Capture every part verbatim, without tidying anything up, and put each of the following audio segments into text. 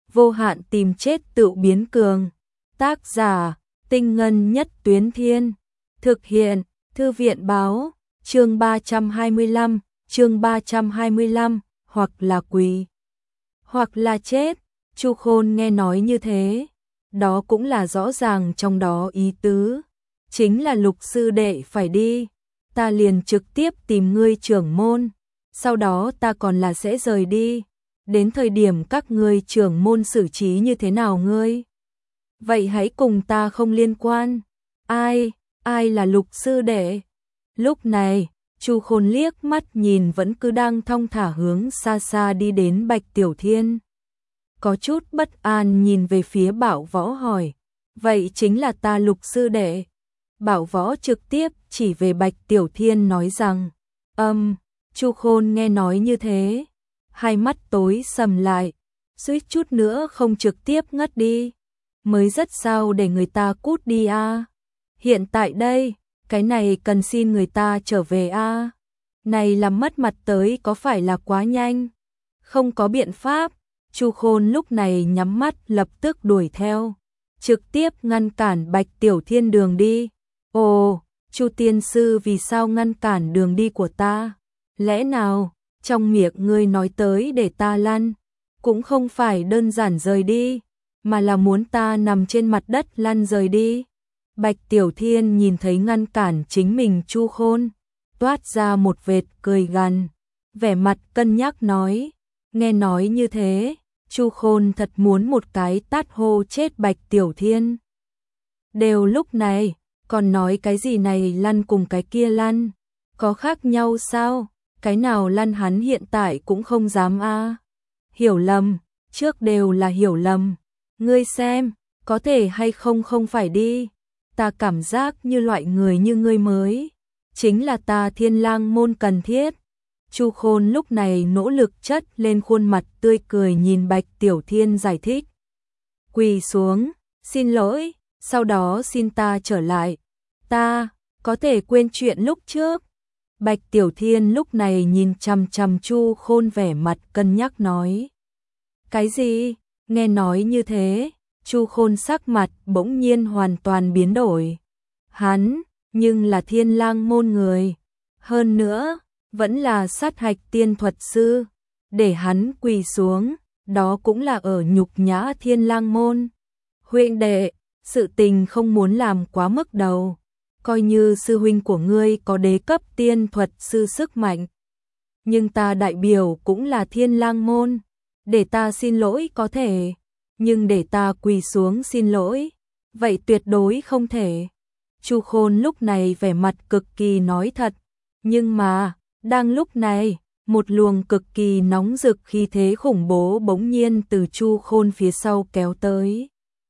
vô hạn tìm chết tự biến cường. Tác giả, Tinh Ngân Nhất Tuyến Thiên. Thực hiện, Thư viện Báo, chương ba trăm hai mươi lăm, chương ba trăm hai mươi lăm, hoặc là quỳ, hoặc là chết. Chu Khôn nghe nói như thế, đó cũng là rõ ràng trong đó ý tứ, chính là Lục sư đệ phải đi, ta liền trực tiếp tìm ngươi trưởng môn, sau đó ta còn là sẽ rời đi, đến thời điểm các ngươi trưởng môn xử trí như thế nào ngươi? Vậy hãy cùng ta không liên quan. Ai, ai là Lục sư đệ? Lúc này, Chu Khôn liếc mắt nhìn vẫn cứ đang thong thả hướng xa xa đi đến Bạch Tiểu Thiên. Có chút bất an nhìn về phía Bảo Võ hỏi, vậy chính là ta Lục sư đệ. Bảo Võ trực tiếp chỉ về Bạch Tiểu Thiên nói rằng, âm, Chu Khôn nghe nói như thế, hai mắt tối sầm lại, suýt chút nữa không trực tiếp ngất đi. Mới rất sao để người ta cút đi a. À? Hiện tại đây, cái này cần xin người ta trở về a. À? Này làm mất mặt tới có phải là quá nhanh? Không có biện pháp, Chu Khôn lúc này nhắm mắt lập tức đuổi theo, trực tiếp ngăn cản Bạch Tiểu Thiên đường đi. Ồ, Chu tiên sư vì sao ngăn cản đường đi của ta? Lẽ nào, trong miệng ngươi nói tới để ta lăn, cũng không phải đơn giản rời đi, mà là muốn ta nằm trên mặt đất lăn rời đi. Bạch Tiểu Thiên nhìn thấy ngăn cản chính mình Chu Khôn, toát ra một vệt cười gằn, vẻ mặt cân nhắc nói, nghe nói như thế, Chu Khôn thật muốn một cái tát hô chết Bạch Tiểu Thiên. Đều lúc này, còn nói cái gì này lăn cùng cái kia lăn, có khác nhau sao? Cái nào lăn hắn hiện tại cũng không dám a. À. Hiểu lầm, trước đều là hiểu lầm. Ngươi xem, có thể hay không không phải đi. Ta cảm giác như loại người như ngươi mới, chính là ta Thiên Lang môn cần thiết. Chu Khôn lúc này nỗ lực chất lên khuôn mặt tươi cười nhìn Bạch Tiểu Thiên giải thích. Quỳ xuống, xin lỗi, sau đó xin ta trở lại. Ta, có thể quên chuyện lúc trước. Bạch Tiểu Thiên lúc này nhìn chằm chằm Chu Khôn vẻ mặt cân nhắc nói. Cái gì? Nghe nói như thế, Chu Khôn sắc mặt bỗng nhiên hoàn toàn biến đổi. Hắn, nhưng là Thiên Lang môn người. Hơn nữa, vẫn là sát hạch tiên thuật sư. Để hắn quỳ xuống, đó cũng là ở nhục nhã Thiên Lang môn. Huynh đệ, sự tình không muốn làm quá mức đầu. Coi như sư huynh của ngươi có đế cấp tiên thuật sư sức mạnh. Nhưng ta đại biểu cũng là Thiên Lang môn. Để ta xin lỗi có thể, nhưng để ta quỳ xuống xin lỗi, vậy tuyệt đối không thể. Chu Khôn lúc này vẻ mặt cực kỳ nói thật, nhưng mà, đang lúc này, một luồng cực kỳ nóng rực khí thế khủng bố bỗng nhiên từ Chu Khôn phía sau kéo tới.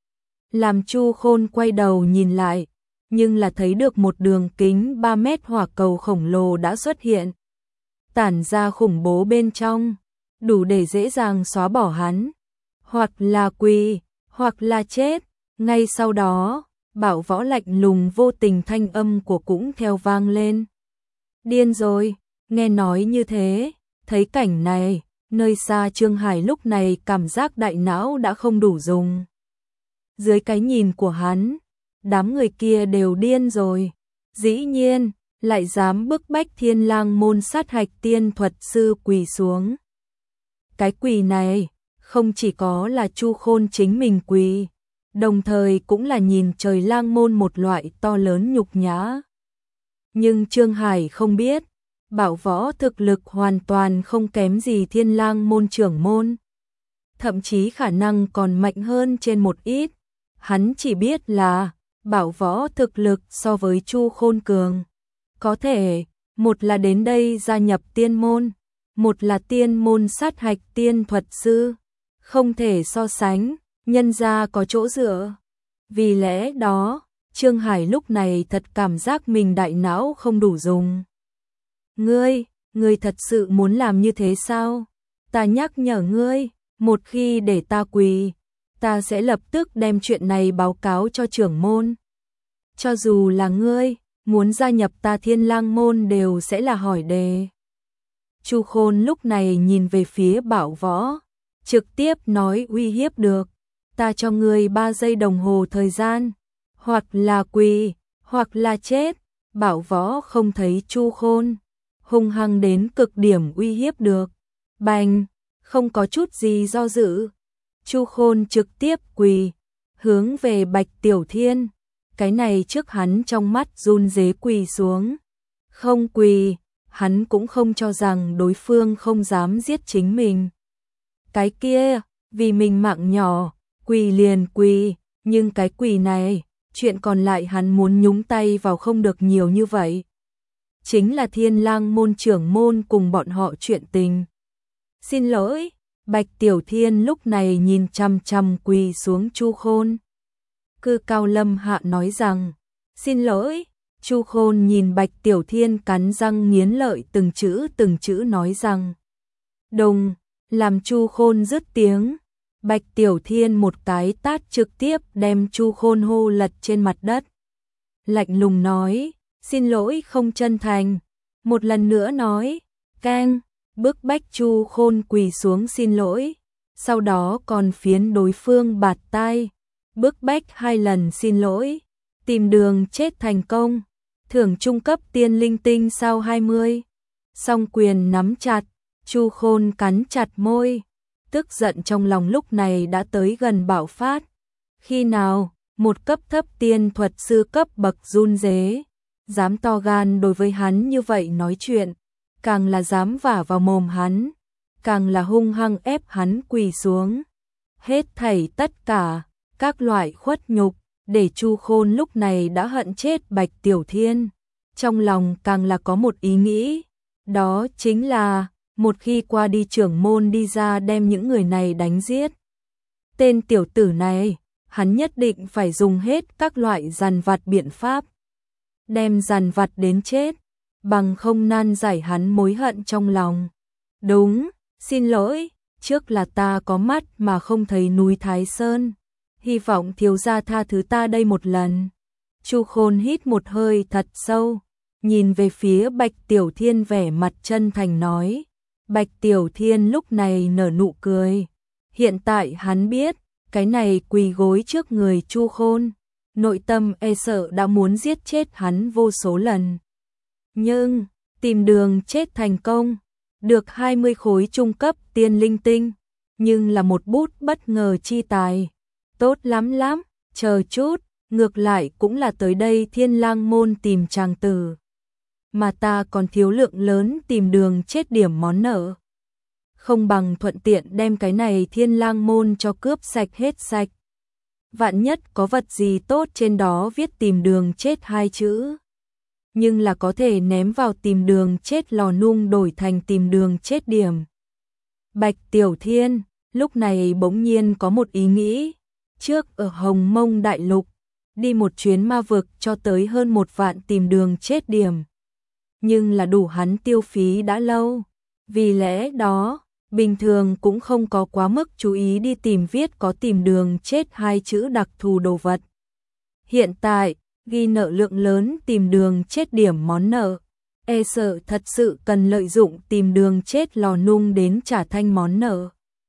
Làm Chu Khôn quay đầu nhìn lại, nhưng là thấy được một đường kính ba mét hỏa cầu khổng lồ đã xuất hiện. Tản ra khủng bố bên trong, đủ để dễ dàng xóa bỏ hắn. Hoặc là quỳ, hoặc là chết. Ngay sau đó, Bảo Võ lạnh lùng vô tình thanh âm của cũng theo vang lên. Điên rồi, nghe nói như thế, thấy cảnh này, nơi xa Trương Hải lúc này cảm giác đại não đã không đủ dùng. Dưới cái nhìn của hắn, đám người kia đều điên rồi. Dĩ nhiên, lại dám bức bách Thiên Lang môn sát hạch tiên thuật sư quỳ xuống. Cái quỳ này, không chỉ có là Chu Khôn chính mình quỳ, đồng thời cũng là nhìn trời Lang môn một loại to lớn nhục nhã. Nhưng Trương Hải không biết, Bảo Võ thực lực hoàn toàn không kém gì Thiên Lang môn trưởng môn. Thậm chí khả năng còn mạnh hơn trên một ít. Hắn chỉ biết là Bảo Võ thực lực so với Chu Khôn cường. Có thể, một là đến đây gia nhập tiên môn, một là tiên môn sát hạch tiên thuật sư. Không thể so sánh, nhân ra có chỗ dựa. Vì lẽ đó, Trương Hải lúc này thật cảm giác mình đại não không đủ dùng. Ngươi, ngươi thật sự muốn làm như thế sao? Ta nhắc nhở ngươi, một khi để ta quỳ, ta sẽ lập tức đem chuyện này báo cáo cho trưởng môn. Cho dù là ngươi, muốn gia nhập ta Thiên Lang môn đều sẽ là hỏi đề. Chu Khôn lúc này nhìn về phía Bảo Võ, trực tiếp nói uy hiếp được. Ta cho ngươi ba giây đồng hồ thời gian, hoặc là quỳ, hoặc là chết. Bảo Võ không thấy Chu Khôn hung hăng đến cực điểm uy hiếp được. Bành, không có chút gì do dự. Chu Khôn trực tiếp quỳ, hướng về Bạch Tiểu Thiên. Cái này trước hắn trong mắt run rế quỳ xuống. Không quỳ, hắn cũng không cho rằng đối phương không dám giết chính mình. Cái kia, vì mình mạng nhỏ, quỳ liền quỳ, nhưng cái quỳ này, chuyện còn lại hắn muốn nhúng tay vào không được nhiều như vậy. Chính là Thiên Lang môn trưởng môn cùng bọn họ chuyện tình. Xin lỗi, Bạch Tiểu Thiên lúc này nhìn chằm chằm quỳ xuống Chu Khôn. Cư cao lâm hạ nói rằng, xin lỗi. Chu Khôn nhìn Bạch Tiểu Thiên cắn răng nghiến lợi từng chữ từng chữ nói rằng, đồng, làm Chu Khôn dứt tiếng. Bạch Tiểu Thiên một cái tát trực tiếp đem Chu Khôn hô lật trên mặt đất. Lạnh lùng nói, xin lỗi không chân thành. Một lần nữa nói, cang, bức bách Chu Khôn quỳ xuống xin lỗi. Sau đó còn phiến đối phương bạt tai, bức bách hai lần xin lỗi. Tìm đường chết thành công. Thưởng trung cấp tiên linh tinh sau hai mươi. Song quyền nắm chặt, Chu Khôn cắn chặt môi. Tức giận trong lòng lúc này đã tới gần bạo phát. Khi nào, một cấp thấp tiên thuật sư cấp bậc run rế, dám to gan đối với hắn như vậy nói chuyện, càng là dám vả vào mồm hắn, càng là hung hăng ép hắn quỳ xuống. Hết thảy tất cả, các loại khuất nhục, để Chu Khôn lúc này đã hận chết Bạch Tiểu Thiên. Trong lòng càng là có một ý nghĩ, đó chính là một khi qua đi trưởng môn đi ra đem những người này đánh giết. Tên tiểu tử này, hắn nhất định phải dùng hết các loại dằn vặt biện pháp. Đem dằn vặt đến chết, bằng không nan giải hắn mối hận trong lòng. Đúng, xin lỗi, trước là ta có mắt mà không thấy núi Thái Sơn. Hy vọng thiếu gia tha thứ ta đây một lần. Chu Khôn hít một hơi thật sâu, nhìn về phía Bạch Tiểu Thiên vẻ mặt chân thành nói. Bạch Tiểu Thiên lúc này nở nụ cười. Hiện tại hắn biết, cái này quỳ gối trước người Chu Khôn, nội tâm e sợ đã muốn giết chết hắn vô số lần. Nhưng, tìm đường chết thành công, được hai mươi khối trung cấp tiên linh tinh, nhưng là một bút bất ngờ chi tài. Tốt lắm lắm, chờ chút, ngược lại cũng là tới đây Thiên Lang môn tìm chàng tử. Mà ta còn thiếu lượng lớn tìm đường chết điểm món nợ. Không bằng thuận tiện đem cái này Thiên Lang môn cho cướp sạch hết sạch. Vạn nhất có vật gì tốt trên đó viết tìm đường chết hai chữ. Nhưng là có thể ném vào tìm đường chết lò nung đổi thành tìm đường chết điểm. Bạch Tiểu Thiên, lúc này bỗng nhiên có một ý nghĩ. Trước ở Hồng Mông Đại Lục, đi một chuyến ma vực cho tới hơn một vạn tìm đường chết điểm. Nhưng là đủ hắn tiêu phí đã lâu. Vì lẽ đó, bình thường cũng không có quá mức chú ý đi tìm viết có tìm đường chết hai chữ đặc thù đồ vật. Hiện tại, ghi nợ lượng lớn tìm đường chết điểm món nợ, e sợ thật sự cần lợi dụng tìm đường chết lò nung đến trả thanh món nợ.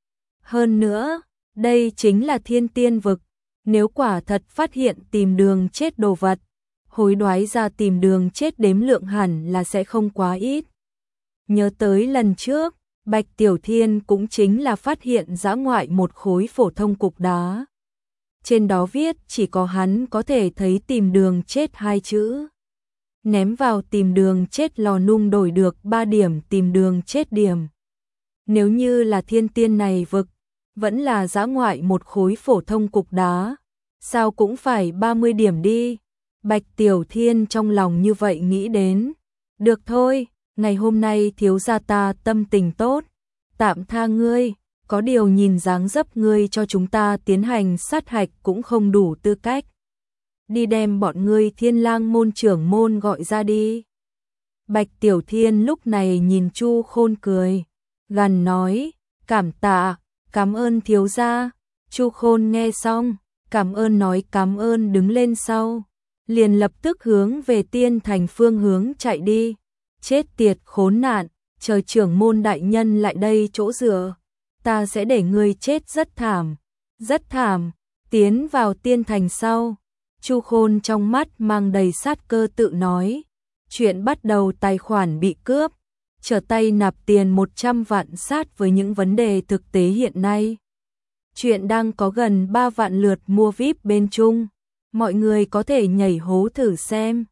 Hơn nữa, đây chính là thiên tiên vực, nếu quả thật phát hiện tìm đường chết đồ vật, hối đoái ra tìm đường chết đếm lượng hẳn là sẽ không quá ít. Nhớ tới lần trước, Bạch Tiểu Thiên cũng chính là phát hiện dã ngoại một khối phổ thông cục đá. Trên đó viết chỉ có hắn có thể thấy tìm đường chết hai chữ. Ném vào tìm đường chết lò nung đổi được ba điểm tìm đường chết điểm. Nếu như là thiên tiên này vực, vẫn là dã ngoại một khối phổ thông cục đá, sao cũng phải ba mươi điểm đi. Bạch Tiểu Thiên trong lòng như vậy nghĩ đến. Được thôi, ngày hôm nay thiếu gia ta tâm tình tốt, tạm tha ngươi, có điều nhìn dáng dấp ngươi cho chúng ta tiến hành sát hạch cũng không đủ tư cách. Đi đem bọn ngươi Thiên Lang môn trưởng môn gọi ra đi. Bạch Tiểu Thiên lúc này nhìn Chu Khôn cười, gằn nói, cảm tạ, cảm ơn thiếu gia. Chu Khôn nghe xong, cảm ơn nói cảm ơn đứng lên sau, liền lập tức hướng về Tiên Thành phương hướng chạy đi. Chết tiệt khốn nạn, chờ trưởng môn đại nhân lại đây chỗ dựa. ta sẽ để ngươi chết rất thảm, rất thảm, tiến vào tiên thành sau. Chu Khôn trong mắt mang đầy sát cơ tự nói, chuyện bắt đầu tài khoản bị cướp, trở tay nạp tiền một trăm vạn sát với những vấn đề thực tế hiện nay. Chuyện đang có gần ba vạn lượt mua vi ai pi bên Trung, mọi người có thể nhảy hố thử xem.